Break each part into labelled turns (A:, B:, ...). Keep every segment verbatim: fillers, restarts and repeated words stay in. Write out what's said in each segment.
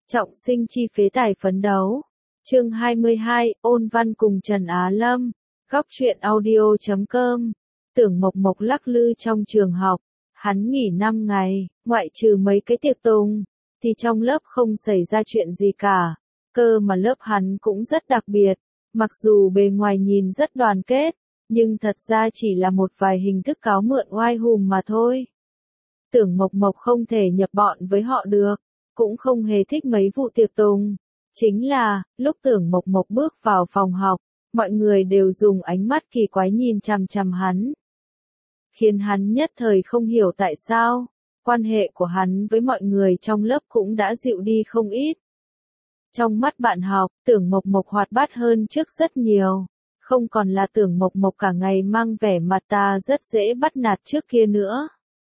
A: Trọng sinh chi phế tài phấn đấu. Chương hai mươi hai, ôn văn cùng Trần Á Lâm. Góc truyện audio chấm com. Tưởng Mộc Mộc lắc lư trong trường học. Hắn nghỉ năm ngày, ngoại trừ mấy cái tiệc tùng, thì trong lớp không xảy ra chuyện gì cả. Cơ mà lớp hắn cũng rất đặc biệt. Mặc dù bề ngoài nhìn rất đoàn kết, nhưng thật ra chỉ là một vài hình thức cáo mượn oai hùng mà thôi. Tưởng Mộc Mộc không thể nhập bọn với họ được, cũng không hề thích mấy vụ tiệc tùng. Chính là, lúc Tưởng Mộc Mộc bước vào phòng học, mọi người đều dùng ánh mắt kỳ quái nhìn chằm chằm hắn. Khiến hắn nhất thời không hiểu tại sao, quan hệ của hắn với mọi người trong lớp cũng đã dịu đi không ít. Trong mắt bạn học, Tưởng Mộc Mộc hoạt bát hơn trước rất nhiều, không còn là Tưởng Mộc Mộc cả ngày mang vẻ mặt ta rất dễ bắt nạt trước kia nữa.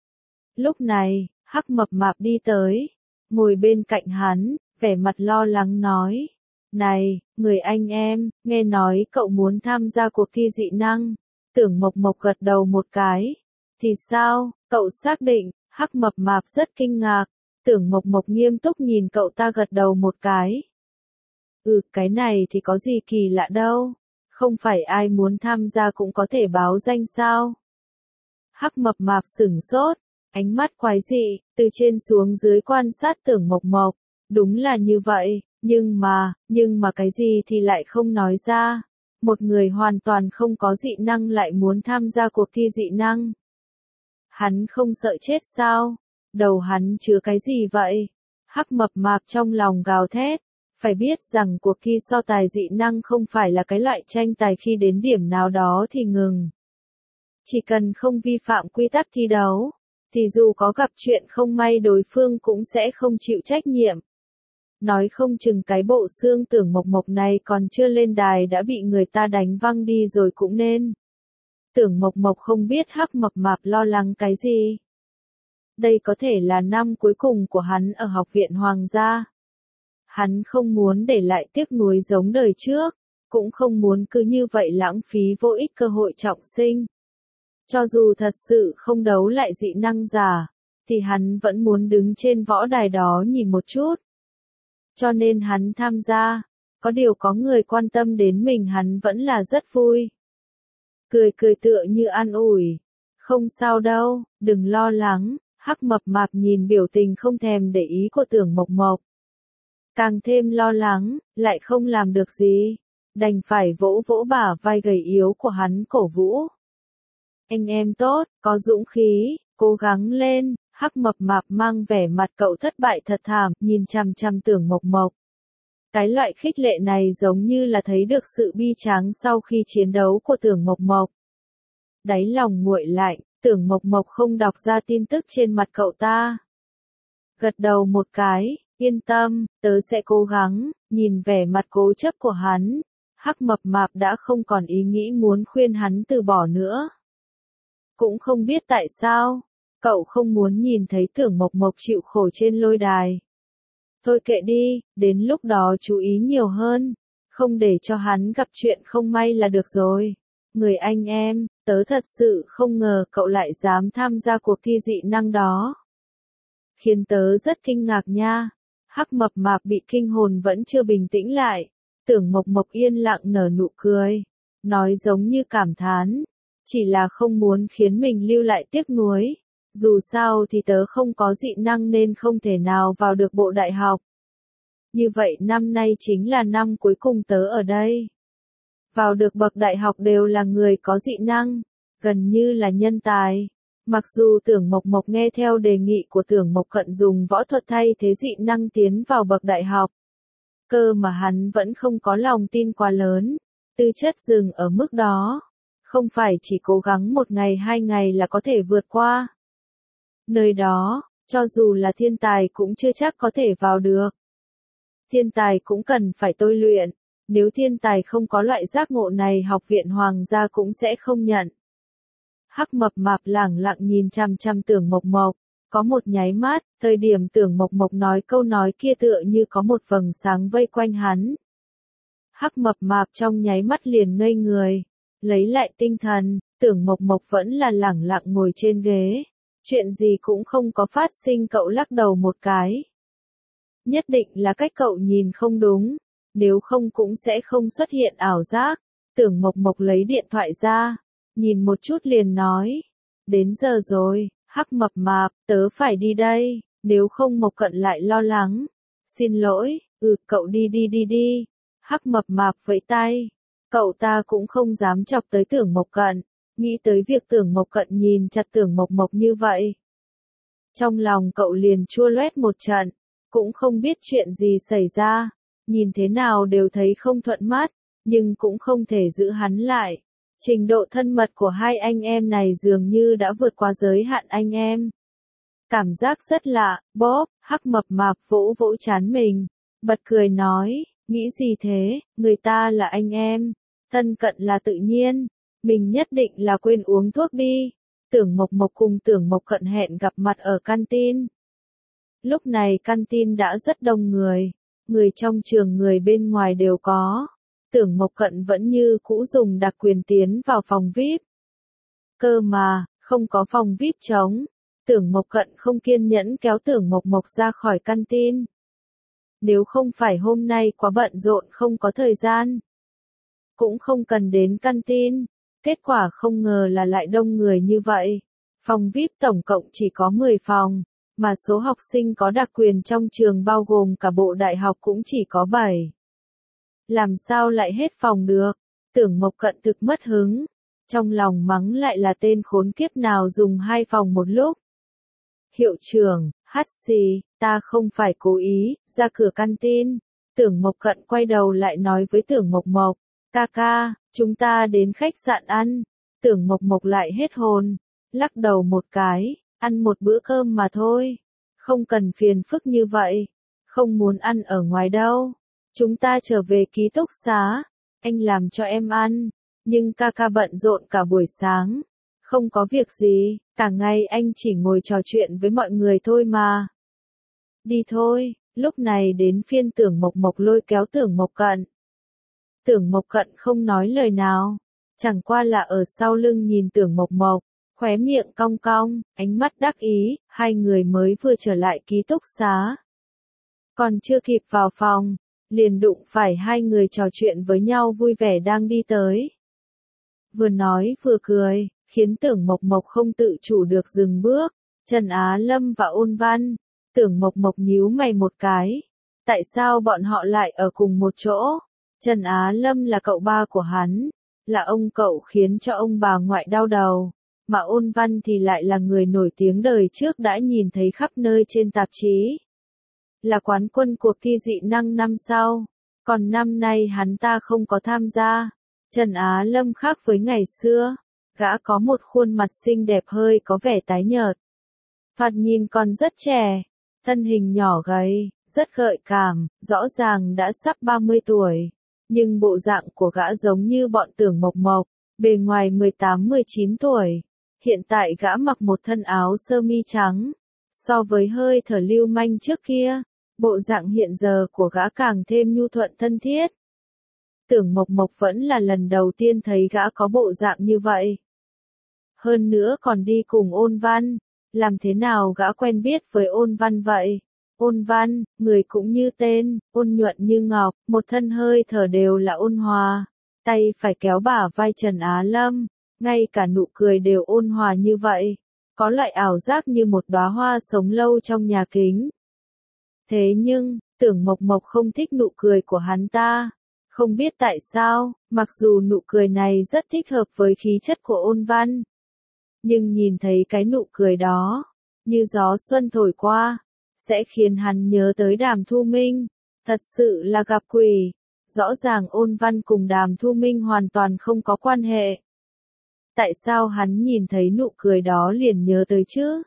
A: Lúc này, Hắc Mập Mạp đi tới, ngồi bên cạnh hắn, vẻ mặt lo lắng nói, này, người anh em, nghe nói cậu muốn tham gia cuộc thi dị năng. Tưởng Mộc Mộc gật đầu một cái. Thì sao, cậu xác định? Hắc Mập Mạp rất kinh ngạc. Tưởng Mộc Mộc nghiêm túc nhìn cậu ta gật đầu một cái. Ừ, cái này thì có gì kỳ lạ đâu. Không phải ai muốn tham gia cũng có thể báo danh sao? Hắc Mập Mạp sửng sốt, ánh mắt quái dị, từ trên xuống dưới quan sát Tưởng Mộc Mộc. Đúng là như vậy, nhưng mà, nhưng mà cái gì thì lại không nói ra. Một người hoàn toàn không có dị năng lại muốn tham gia cuộc thi dị năng. Hắn không sợ chết sao? Đầu hắn chứa cái gì vậy? Hắc Mập Mạp trong lòng gào thét. Phải biết rằng cuộc thi so tài dị năng không phải là cái loại tranh tài khi đến điểm nào đó thì ngừng. Chỉ cần không vi phạm quy tắc thi đấu, thì dù có gặp chuyện không may đối phương cũng sẽ không chịu trách nhiệm. Nói không chừng cái bộ xương Tưởng Mộc Mộc này còn chưa lên đài đã bị người ta đánh văng đi rồi cũng nên. Tưởng Mộc Mộc không biết Hắc Mập Mạp lo lắng cái gì. Đây có thể là năm cuối cùng của hắn ở học viện Hoàng gia. Hắn không muốn để lại tiếc nuối giống đời trước, cũng không muốn cứ như vậy lãng phí vô ích cơ hội trọng sinh. Cho dù thật sự không đấu lại dị năng giả, thì hắn vẫn muốn đứng trên võ đài đó nhìn một chút. Cho nên hắn tham gia, có điều có người quan tâm đến mình hắn vẫn là rất vui. Cười cười tựa như an ủi, không sao đâu, đừng lo lắng. Hắc Mập Mạp nhìn biểu tình không thèm để ý của Tưởng Mộc Mộc. Càng thêm lo lắng, lại không làm được gì, đành phải vỗ vỗ bả vai gầy yếu của hắn cổ vũ. Anh em tốt, có dũng khí, cố gắng lên. Hắc Mập Mạp mang vẻ mặt cậu thất bại thật thảm, nhìn chằm chằm Tưởng Mộc Mộc. Cái loại khích lệ này giống như là thấy được sự bi tráng sau khi chiến đấu của Tưởng Mộc Mộc. Đáy lòng nguội lạnh, Tưởng Mộc Mộc không đọc ra tin tức trên mặt cậu ta. Gật đầu một cái, yên tâm, tớ sẽ cố gắng. Nhìn vẻ mặt cố chấp của hắn, Hắc Mập Mạp đã không còn ý nghĩ muốn khuyên hắn từ bỏ nữa. Cũng không biết tại sao, cậu không muốn nhìn thấy Tưởng Mộc Mộc chịu khổ trên lôi đài. Thôi kệ đi, đến lúc đó chú ý nhiều hơn, không để cho hắn gặp chuyện không may là được rồi. Người anh em, tớ thật sự không ngờ cậu lại dám tham gia cuộc thi dị năng đó. Khiến tớ rất kinh ngạc nha. Hắc Mập Mạp bị kinh hồn vẫn chưa bình tĩnh lại. Tưởng Mộc Mộc yên lặng nở nụ cười, nói giống như cảm thán. Chỉ là không muốn khiến mình lưu lại tiếc nuối. Dù sao thì tớ không có dị năng nên không thể nào vào được bộ đại học. Như vậy năm nay chính là năm cuối cùng tớ ở đây. Vào được bậc đại học đều là người có dị năng, gần như là nhân tài. Mặc dù Tưởng Mộc Mộc nghe theo đề nghị của Tưởng Mộc Cận dùng võ thuật thay thế dị năng tiến vào bậc đại học. Cơ mà hắn vẫn không có lòng tin quá lớn, tư chất dừng ở mức đó. Không phải chỉ cố gắng một ngày hai ngày là có thể vượt qua. Nơi đó, cho dù là thiên tài cũng chưa chắc có thể vào được. Thiên tài cũng cần phải tôi luyện, nếu thiên tài không có loại giác ngộ này học viện Hoàng gia cũng sẽ không nhận. Hắc Mập Mạp lẳng lặng nhìn chằm chằm Tưởng Mộc Mộc, có một nháy mắt, thời điểm Tưởng Mộc Mộc nói câu nói kia tựa như có một vầng sáng vây quanh hắn. Hắc Mập Mạp trong nháy mắt liền ngây người, lấy lại tinh thần, Tưởng Mộc Mộc vẫn là lẳng lặng ngồi trên ghế. Chuyện gì cũng không có phát sinh, cậu lắc đầu một cái. Nhất định là cách cậu nhìn không đúng, nếu không cũng sẽ không xuất hiện ảo giác. Tưởng Mộc Mộc lấy điện thoại ra, nhìn một chút liền nói, đến giờ rồi, Hắc Mập Mạp, tớ phải đi đây, nếu không Mộc Cận lại lo lắng. Xin lỗi, ừ, cậu đi đi đi đi. Hắc Mập Mạp vẫy tay, cậu ta cũng không dám chọc tới Tưởng Mộc Cận, nghĩ tới việc Tưởng Mộc Cận nhìn chặt Tưởng Mộc Mộc như vậy. Trong lòng cậu liền chua loét một trận, cũng không biết chuyện gì xảy ra, nhìn thế nào đều thấy không thuận mắt, nhưng cũng không thể giữ hắn lại. Trình độ thân mật của hai anh em này dường như đã vượt qua giới hạn anh em. Cảm giác rất lạ, Bob, Hắc Mập Mạp vỗ vỗ trán mình, bật cười nói, nghĩ gì thế, người ta là anh em, thân cận là tự nhiên, mình nhất định là quên uống thuốc đi. Tưởng Mộc Mộc cùng Tưởng Mộc Cận hẹn gặp mặt ở canteen. Lúc này canteen đã rất đông người, người trong trường người bên ngoài đều có. Tưởng Mộc Cận vẫn như cũ dùng đặc quyền tiến vào phòng vi ai pi. Cơ mà, không có phòng vi ai pi trống. Tưởng Mộc Cận không kiên nhẫn kéo Tưởng Mộc Mộc ra khỏi canteen. Nếu không phải hôm nay quá bận rộn không có thời gian, cũng không cần đến canteen. Kết quả không ngờ là lại đông người như vậy. Phòng vi ai pi tổng cộng chỉ có mười phòng, mà số học sinh có đặc quyền trong trường bao gồm cả bộ đại học cũng chỉ có bảy. Làm sao lại hết phòng được? Tưởng Mộc Cận thực mất hứng, trong lòng mắng lại là tên khốn kiếp nào dùng hai phòng một lúc. Hiệu trưởng, hắt xì, ta không phải cố ý, ra cửa canteen. Tưởng Mộc Cận quay đầu lại nói với Tưởng Mộc Mộc, ca ca, chúng ta đến khách sạn ăn. Tưởng Mộc Mộc lại hết hồn, lắc đầu một cái, ăn một bữa cơm mà thôi, không cần phiền phức như vậy, không muốn ăn ở ngoài đâu. Chúng ta trở về ký túc xá, anh làm cho em ăn, nhưng ca ca bận rộn cả buổi sáng, không có việc gì, cả ngày anh chỉ ngồi trò chuyện với mọi người thôi mà. Đi thôi, lúc này đến phiên Tưởng Mộc Mộc lôi kéo Tưởng Mộc Cận. Tưởng Mộc Cận không nói lời nào, chẳng qua là ở sau lưng nhìn Tưởng Mộc Mộc, khóe miệng cong cong, ánh mắt đắc ý, hai người mới vừa trở lại ký túc xá. Còn chưa kịp vào phòng, liền đụng phải hai người trò chuyện với nhau vui vẻ đang đi tới. Vừa nói vừa cười, khiến Tưởng Mộc Mộc không tự chủ được dừng bước. Trần Á Lâm và Ôn Văn. Tưởng Mộc Mộc nhíu mày một cái. Tại sao bọn họ lại ở cùng một chỗ? Trần Á Lâm là cậu ba của hắn, là ông cậu khiến cho ông bà ngoại đau đầu. Mà Ôn Văn thì lại là người nổi tiếng đời trước đã nhìn thấy khắp nơi trên tạp chí. Là quán quân cuộc thi dị năng năm sau. Còn năm nay hắn ta không có tham gia. Trần Á Lâm khác với ngày xưa. Gã có một khuôn mặt xinh đẹp hơi có vẻ tái nhợt. Thoạt nhìn còn rất trẻ. Thân hình nhỏ gầy, rất gợi cảm, rõ ràng đã sắp ba mươi tuổi. Nhưng bộ dạng của gã giống như bọn Tưởng Mộc Mộc, bề ngoài mười tám mười chín tuổi. Hiện tại gã mặc một thân áo sơ mi trắng. So với hơi thở lưu manh trước kia, bộ dạng hiện giờ của gã càng thêm nhu thuận thân thiết. Tưởng Mộc Mộc vẫn là lần đầu tiên thấy gã có bộ dạng như vậy. Hơn nữa còn đi cùng Ôn Văn, làm thế nào gã quen biết với Ôn Văn vậy? Ôn Văn, người cũng như tên, ôn nhuận như ngọc, một thân hơi thở đều là ôn hòa, tay phải kéo bả vai Trần Á Lâm, ngay cả nụ cười đều ôn hòa như vậy, có loại ảo giác như một đóa hoa sống lâu trong nhà kính. Thế nhưng, Tưởng Mộc Mộc không thích nụ cười của hắn ta, không biết tại sao, mặc dù nụ cười này rất thích hợp với khí chất của Ôn Văn. Nhưng nhìn thấy cái nụ cười đó, như gió xuân thổi qua, sẽ khiến hắn nhớ tới Đàm Thu Minh, thật sự là gặp quỷ. Rõ ràng Ôn Văn cùng Đàm Thu Minh hoàn toàn không có quan hệ. Tại sao hắn nhìn thấy nụ cười đó liền nhớ tới chứ?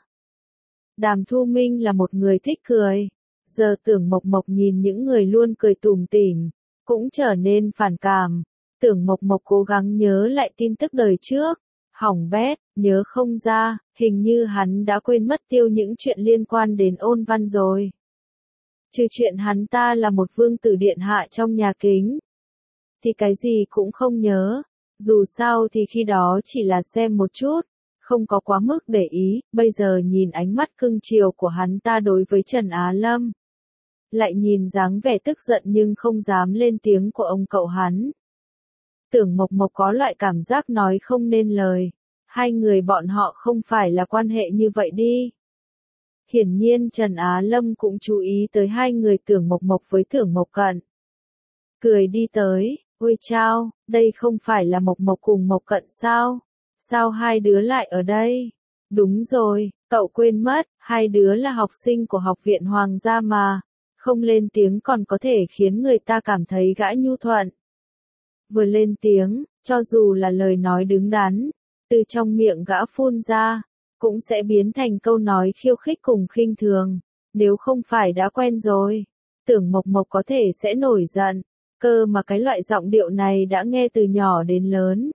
A: Đàm Thu Minh là một người thích cười, giờ Tưởng Mộc Mộc nhìn những người luôn cười tủm tỉm, cũng trở nên phản cảm. Tưởng Mộc Mộc cố gắng nhớ lại tin tức đời trước. Hỏng bét, nhớ không ra, hình như hắn đã quên mất tiêu những chuyện liên quan đến Ôn Văn rồi. Trừ chuyện hắn ta là một vương tử điện hạ trong nhà kính, thì cái gì cũng không nhớ. Dù sao thì khi đó chỉ là xem một chút, không có quá mức để ý, bây giờ nhìn ánh mắt cưng chiều của hắn ta đối với Trần Á Lâm. lại nhìn dáng vẻ tức giận nhưng không dám lên tiếng của ông cậu hắn. Tưởng Mộc Mộc có loại cảm giác nói không nên lời, hai người bọn họ không phải là quan hệ như vậy đi. Hiển nhiên Trần Á Lâm cũng chú ý tới hai người Tưởng Mộc Mộc với Tưởng Mộc Cận. Cười đi tới, ôi chao, đây không phải là Mộc Mộc cùng Mộc Cận sao? Sao hai đứa lại ở đây? Đúng rồi, cậu quên mất, hai đứa là học sinh của học viện Hoàng gia mà, không lên tiếng còn có thể khiến người ta cảm thấy gã nhu thuận. Vừa lên tiếng, cho dù là lời nói đứng đắn, từ trong miệng gã phun ra, cũng sẽ biến thành câu nói khiêu khích cùng khinh thường, nếu không phải đã quen rồi. Tưởng Mộc Mộc có thể sẽ nổi giận, cơ mà cái loại giọng điệu này đã nghe từ nhỏ đến lớn.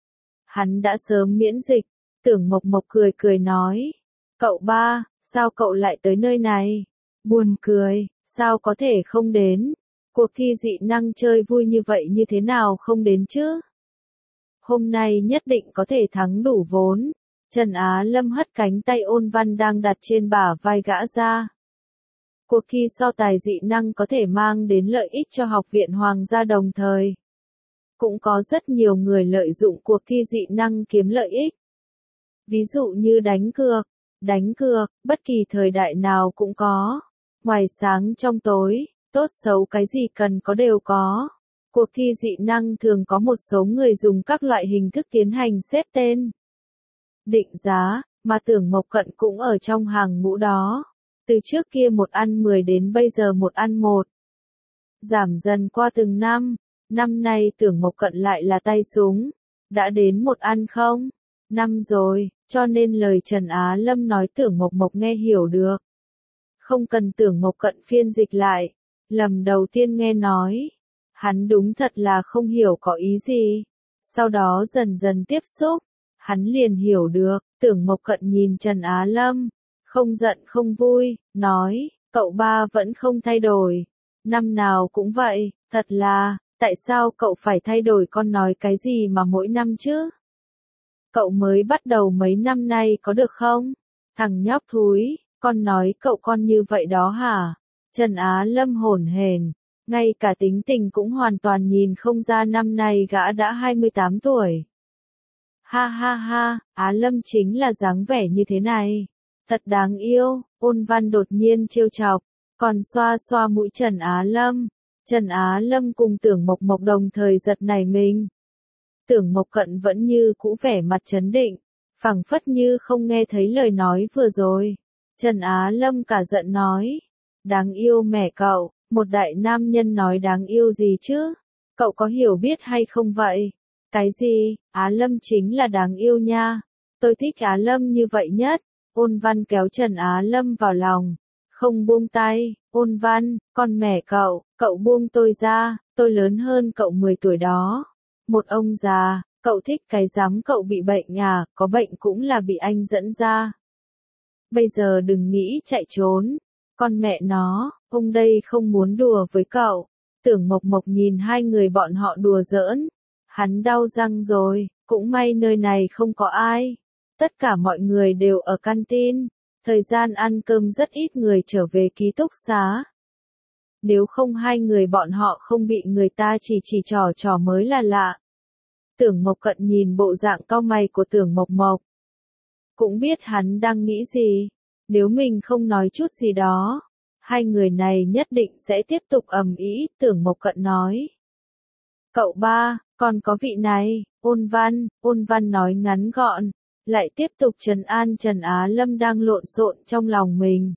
A: Hắn đã sớm miễn dịch, Tưởng Mộc Mộc cười cười nói, cậu ba, sao cậu lại tới nơi này? Buồn cười, sao có thể không đến? Cuộc thi dị năng chơi vui như vậy như thế nào không đến chứ? Hôm nay nhất định có thể thắng đủ vốn. Trần Á Lâm hất cánh tay Ôn Văn đang đặt trên bả vai gã ra. Cuộc thi so tài dị năng có thể mang đến lợi ích cho học viện Hoàng gia đồng thời. Cũng có rất nhiều người lợi dụng cuộc thi dị năng kiếm lợi ích. Ví dụ như đánh cược, đánh cược, bất kỳ thời đại nào cũng có. Ngoài sáng trong tối, tốt xấu cái gì cần có đều có. Cuộc thi dị năng thường có một số người dùng các loại hình thức tiến hành xếp tên, định giá, mà Tưởng Mộc Cận cũng ở trong hàng ngũ đó. Từ trước kia một ăn mười đến bây giờ một ăn một. Giảm dần qua từng năm, năm nay Tưởng Mộc Cận lại là tay súng. Đã đến một ăn không? Năm rồi, cho nên lời Trần Á Lâm nói Tưởng Mộc Mộc nghe hiểu được. Không cần Tưởng Mộc Cận phiên dịch lại. Lần đầu tiên nghe nói, hắn đúng thật là không hiểu có ý gì. Sau đó dần dần tiếp xúc, hắn liền hiểu được. Tưởng Mộc Cận nhìn Trần Á Lâm, không giận không vui, nói, cậu ba vẫn không thay đổi. Năm nào cũng vậy, thật là, tại sao cậu phải thay đổi, con nói cái gì mà mỗi năm chứ? Cậu mới bắt đầu mấy năm nay có được không? Thằng nhóc thúi, con nói cậu con như vậy đó hả? Trần Á Lâm hổn hển, ngay cả tính tình cũng hoàn toàn nhìn không ra năm nay gã đã hai mươi tám tuổi. Ha ha ha, Á Lâm chính là dáng vẻ như thế này. Thật đáng yêu, Ôn Văn đột nhiên trêu chọc, còn xoa xoa mũi Trần Á Lâm. Trần Á Lâm cùng Tưởng Mộc Mộc đồng thời giật nảy mình. Tưởng Mộc Cận vẫn như cũ vẻ mặt trấn định, phảng phất như không nghe thấy lời nói vừa rồi. Trần Á Lâm cả giận nói, đáng yêu mẹ cậu, một đại nam nhân nói đáng yêu gì chứ? Cậu có hiểu biết hay không vậy? Cái gì? Á Lâm chính là đáng yêu nha. Tôi thích Á Lâm như vậy nhất. Ôn Văn kéo Trần Á Lâm vào lòng, không buông tay. Ôn Văn, con mẹ cậu, cậu buông tôi ra, tôi lớn hơn cậu mười tuổi đó. Một ông già, cậu thích cái dám, cậu bị bệnh à, có bệnh cũng là bị anh dẫn ra. Bây giờ đừng nghĩ chạy trốn. Con mẹ nó, ông đây không muốn đùa với cậu. Tưởng Mộc Mộc nhìn hai người bọn họ đùa giỡn. Hắn đau răng rồi, cũng may nơi này không có ai. Tất cả mọi người đều ở canteen. Thời gian ăn cơm rất ít người trở về ký túc xá. Nếu không hai người bọn họ không bị người ta chỉ chỉ trò trò mới là lạ. Tưởng Mộc Cận nhìn bộ dạng cau mày của Tưởng Mộc Mộc. Cũng biết hắn đang nghĩ gì. Nếu mình không nói chút gì đó, hai người này nhất định sẽ tiếp tục ầm ĩ. Tưởng Mộc Cận nói. Cậu ba, còn có vị này, Ôn Văn. Ôn Văn nói ngắn gọn, lại tiếp tục trấn an Trần Á Lâm đang lộn xộn trong lòng mình.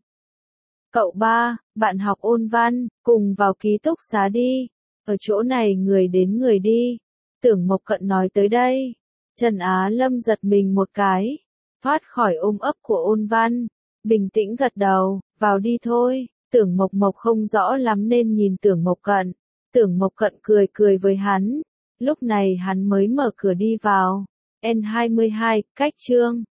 A: Cậu ba, bạn học Ôn Văn, cùng vào ký túc xá đi. Ở chỗ này người đến người đi. Tưởng Mộc Cận nói tới đây. Trần Á Lâm giật mình một cái, thoát khỏi ôm ấp của Ôn Văn, bình tĩnh gật đầu, vào đi thôi. Tưởng Mộc Mộc không rõ lắm nên nhìn Tưởng Mộc Cận. Tưởng Mộc Cận cười cười với hắn. Lúc này hắn mới mở cửa đi vào. N hai mươi hai, cách chương.